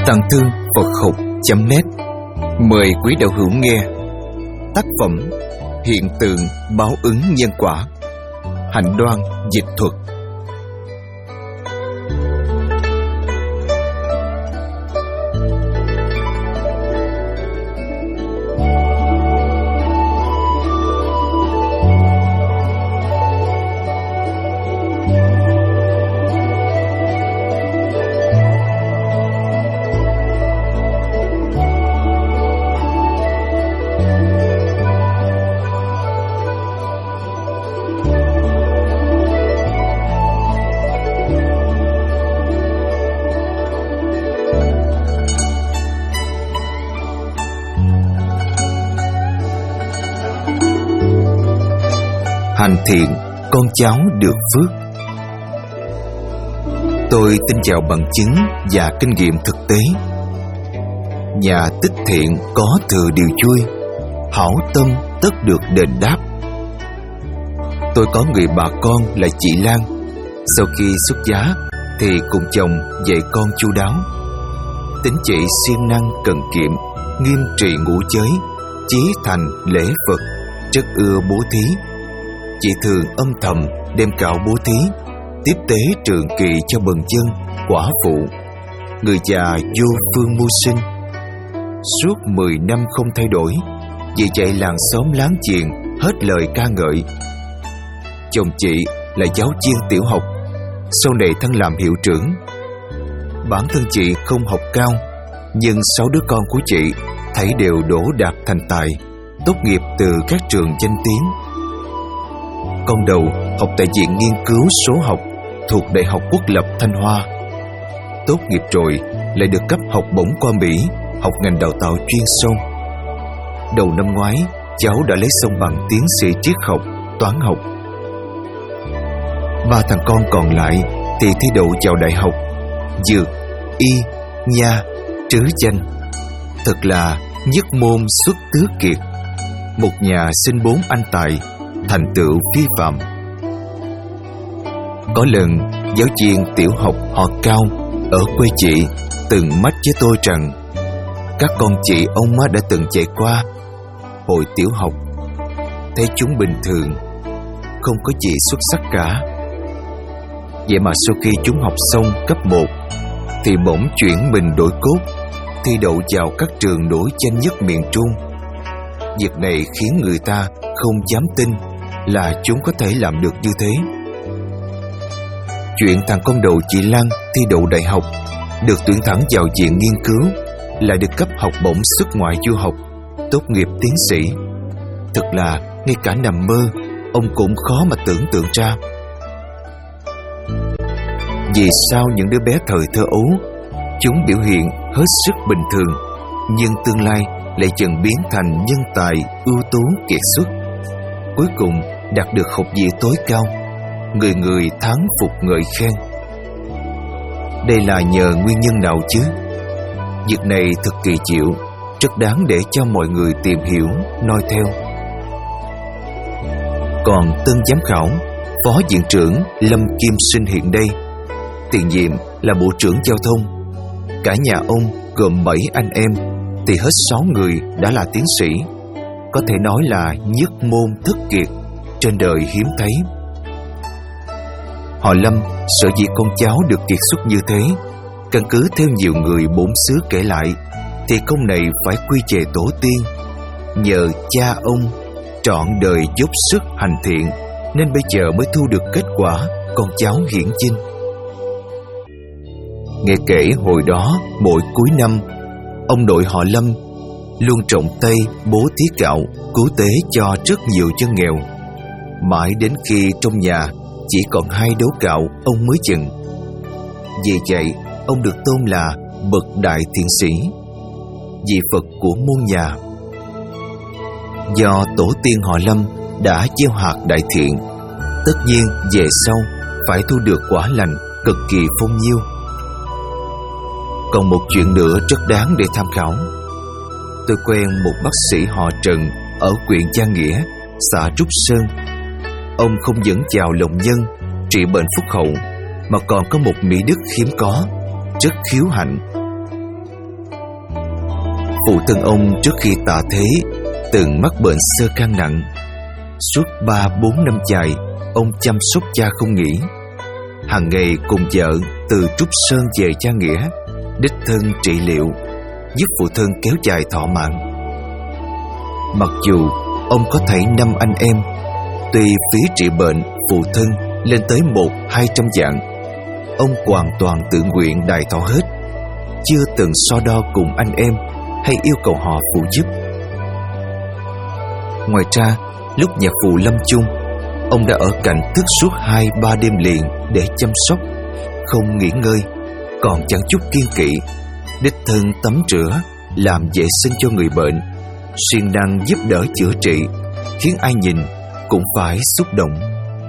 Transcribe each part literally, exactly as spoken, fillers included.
Tàng Thư Phật Học chấm net mời quý đạo hữu nghe tác phẩm Hiện tượng báo ứng nhân quả, Hạnh Đoan dịch thuật. Hành thiện, con cháu được phước. Tôi tin vào bằng chứng và kinh nghiệm thực tế. Nhà tích thiện có thừa điều vui, hảo tâm tất được đền đáp. Tôi có người bà con là chị Lan. Sau khi xuất giá thì cùng chồng dạy con chu đáo. Tính chị siêng năng cần kiệm, nghiêm trị ngũ giới, chí thành lễ Phật, rất ưa bố thí. Chị thường âm thầm đem cạo bố thí, tiếp tế trường kỳ cho bần dân, quả phụ, người già vô phương mưu sinh. Suốt mười năm không thay đổi, vì vậy làng xóm láng giềng hết lời ca ngợi. Chồng chị là giáo viên tiểu học, sau này thăng làm hiệu trưởng. Bản thân chị không học cao, nhưng sáu đứa con của chị thấy đều đỗ đạt thành tài, tốt nghiệp từ các trường danh tiếng. Con đầu học tại Viện Nghiên cứu Số học thuộc Đại học Quốc lập Thanh Hoa. Tốt nghiệp rồi lại được cấp học bổng qua Mỹ, học ngành đào tạo chuyên sâu. Đầu năm ngoái, cháu đã lấy xong bằng tiến sĩ triết học, toán học. Ba thằng con còn lại thì thi đậu vào đại học dược, y, nha, trứ danh. Thật là nhất môn xuất tứ kiệt, một nhà sinh bốn anh tài, thành tựu phi phạm. Có lần giáo viên tiểu học họ Cao ở quê chị từng mách với tôi rằng các con chị ông má đã từng chạy qua hồi tiểu học, thấy chúng bình thường, không có gì xuất sắc cả. Vậy mà sau khi chúng học xong cấp một thì bỗng chuyển mình đổi cốt, thi đậu vào các trường nổi danh nhất miền Trung. Việc này khiến người ta không dám tin là chúng có thể làm được như thế. Chuyện thằng con đầu chị Lan thi đậu đại học, được tuyển thẳng vào viện nghiên cứu, lại được cấp học bổng xuất ngoại du học, tốt nghiệp tiến sĩ. Thật là ngay cả nằm mơ ông cũng khó mà tưởng tượng ra. Vì sao những đứa bé thời thơ ấu chúng biểu hiện hết sức bình thường, nhưng tương lai lại dần biến thành nhân tài ưu tú kiệt xuất, cuối cùng đạt được học vị tối cao, người người thán phục ngợi khen. Đây là nhờ nguyên nhân nào chứ? Việc này thật kỳ diệu, rất đáng để cho mọi người tìm hiểu, noi theo. Còn tân giám khảo, phó viện trưởng Lâm Kim Sinh hiện đây, tiền nhiệm là bộ trưởng giao thông. Cả nhà ông gồm bảy anh em thì hết sáu người đã là tiến sĩ, có thể nói là nhất môn thất kiệt, trên đời hiếm thấy. Họ Lâm sở dĩ con cháu được kiệt xuất như thế, căn cứ theo nhiều người bốn xứ kể lại, thì công này phải quy về tổ tiên. Nhờ cha ông trọn đời dốc sức hành thiện, nên bây giờ mới thu được kết quả con cháu hiển vinh. Nghe kể hồi đó mỗi cuối năm, ông nội họ Lâm luôn trọng tay bố thí gạo cứu tế cho rất nhiều dân nghèo. Mãi đến khi trong nhà chỉ còn hai đấu gạo, ông mới dừng. Vì vậy ông được tôn là bậc đại thiện sĩ, vị Phật của môn nhà. Do tổ tiên họ Lâm đã gieo hạt đại thiện, tất nhiên về sau phải thu được quả lành cực kỳ phong nhiêu. Còn một chuyện nữa rất đáng để tham khảo. Tôi quen một bác sĩ họ Trần ở huyện Gia Nghĩa, xã Trúc Sơn. Ông không những chào lòng nhân, trị bệnh phúc hậu, mà còn có một mỹ đức hiếm có, rất khiếu hạnh. Phụ thân ông trước khi tạ thế từng mắc bệnh xơ can nặng. Suốt ba bốn năm dài, ông chăm sóc cha không nghỉ. Hàng ngày cùng vợ từ Trúc Sơn về Cha Nghĩa, đích thân trị liệu, giúp phụ thân kéo dài thọ mạng. Mặc dù ông có thảy năm anh em, tuy phí trị bệnh phụ thân lên tới một hai trăm vạn, ông hoàn toàn tự nguyện đài thọ hết, chưa từng so đo cùng anh em hay yêu cầu họ phụ giúp. Ngoài ra, lúc nhà phụ lâm chung, ông đã ở cạnh thức suốt hai ba đêm liền để chăm sóc, không nghỉ ngơi, còn chẳng chút kiêng kỵ, đích thân tắm rửa, làm vệ sinh cho người bệnh, siêng năng giúp đỡ chữa trị, khiến ai nhìn cũng phải xúc động.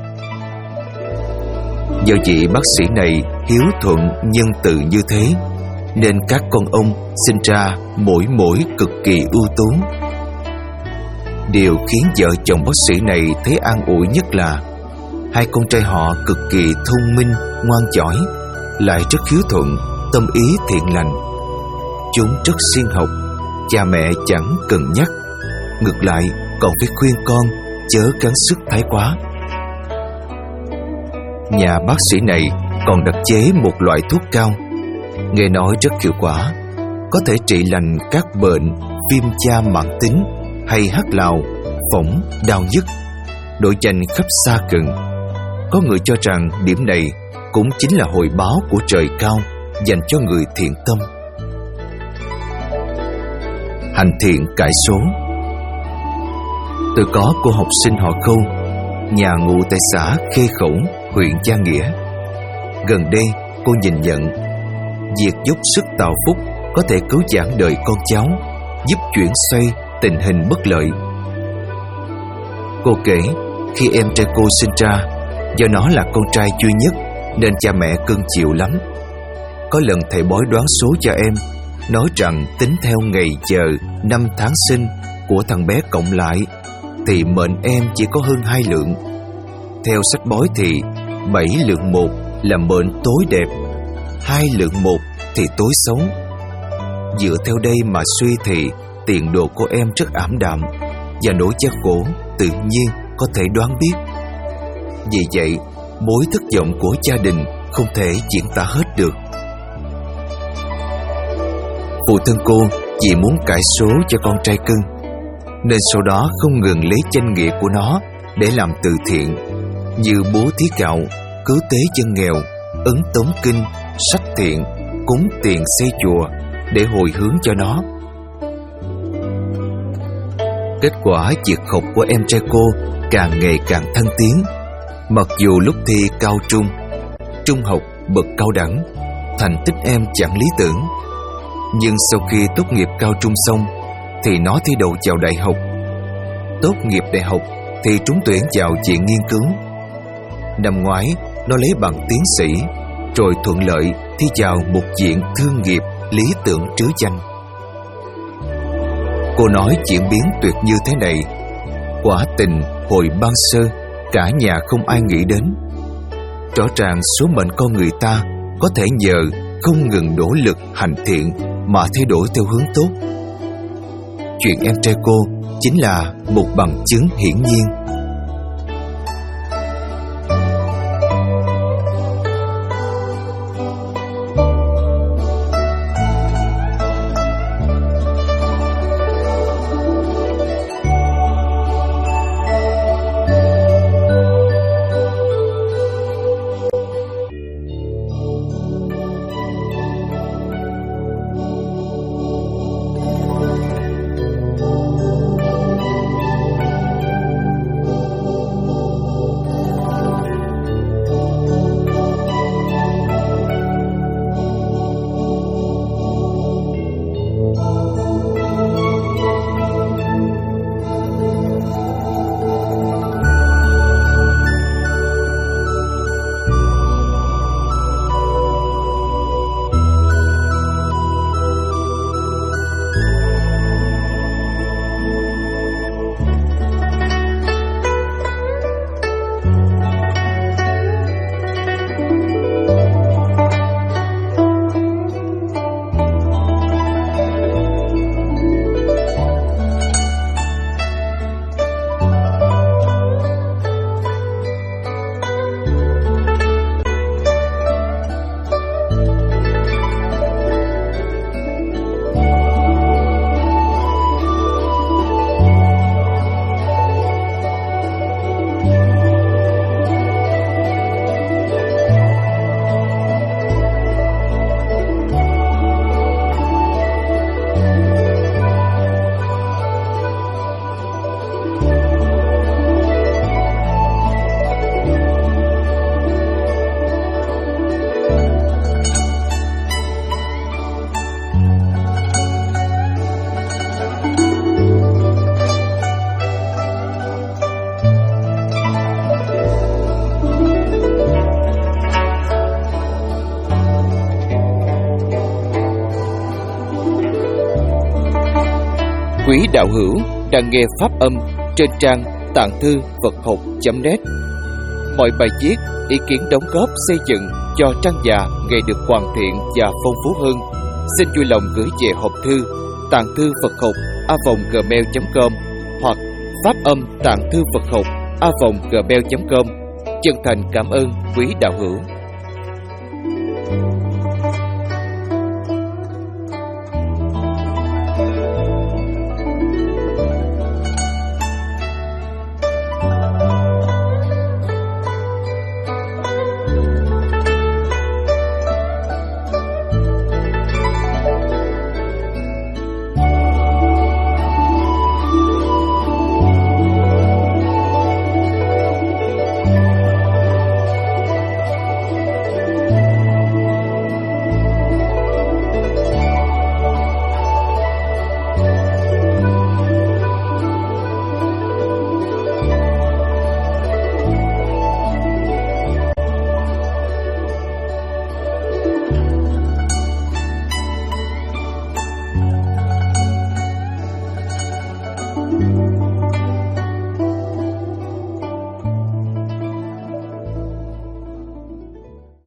Do vị bác sĩ này hiếu thuận nhân từ như thế, nên các con ông sinh ra mỗi mỗi cực kỳ ưu tú. Điều khiến vợ chồng bác sĩ này thấy an ủi nhất là hai con trai họ cực kỳ thông minh, ngoan giỏi, lại rất hiếu thuận, tâm ý thiện lành. Chúng rất siêng học, cha mẹ chẳng cần nhắc, ngược lại còn phải khuyên con chớ gắng sức thái quá. Nhà bác sĩ này còn đặc chế một loại thuốc cao, nghe nói rất hiệu quả, có thể trị lành các bệnh viêm da mãn tính hay hắc lào, phỏng, đau nhức, đổi danh khắp xa gần. Có người cho rằng điểm này cũng chính là hồi báo của trời cao dành cho người thiện tâm. Hành thiện cải số. Tôi có cô học sinh họ Khâu, nhà ngụ tại xã Khê Khẩu, huyện Cha Nghĩa. Gần đây cô nhìn nhận việc dốc sức tạo phúc có thể cứu vãn đời con cháu, giúp chuyển xoay tình hình bất lợi. Cô kể khi em trai cô sinh ra, do nó là con trai duy nhất nên cha mẹ cưng chịu lắm. Có lần thầy bói đoán số cho em, nói rằng tính theo ngày giờ năm tháng sinh của thằng bé cộng lại thì mệnh em chỉ có hơn hai lượng. Theo sách bói thì bảy lượng một là mệnh tối đẹp, hai lượng một thì tối xấu. Dựa theo đây mà suy thì tiền đồ của em rất ảm đạm, và nỗi gian khổ tự nhiên có thể đoán biết. Vì vậy, mối thất vọng của gia đình không thể diễn tả hết được. Phụ thân cô chỉ muốn cải số cho con trai cưng, nên sau đó không ngừng lấy danh nghĩa của nó để làm từ thiện, như bố thí gạo, cứu tế dân nghèo, ấn tống kinh, sách thiện, cúng tiền xây chùa để hồi hướng cho nó. Kết quả việc học của em trai cô càng ngày càng thăng tiến. Mặc dù lúc thi cao trung, trung học bậc cao đẳng, thành tích em chẳng lý tưởng, nhưng sau khi tốt nghiệp cao trung xong thì nó thi đậu vào đại học. Tốt nghiệp đại học thì trúng tuyển vào viện nghiên cứu. Năm ngoái nó lấy bằng tiến sĩ, rồi thuận lợi thi vào một viện thương nghiệp lý tưởng trứ danh. Cô nói chuyển biến tuyệt như thế này, quả tình hồi ban sơ cả nhà không ai nghĩ đến. Rõ ràng số mệnh con người ta có thể nhờ không ngừng nỗ lực hành thiện mà thay đổi theo hướng tốt. Chuyện em trai cô chính là một bằng chứng hiển nhiên. Quý đạo hữu đang nghe pháp âm trên trang tạng thư Phật học chấm net. Mọi bài viết, ý kiến đóng góp xây dựng cho trang nhà ngày được hoàn thiện và phong phú hơn, xin vui lòng gửi về hộp thư tạng thư Phật học a vòng gmail chấm com hoặc pháp âm tạng thư Phật học a vòng gmail chấm com. Chân thành cảm ơn quý đạo hữu.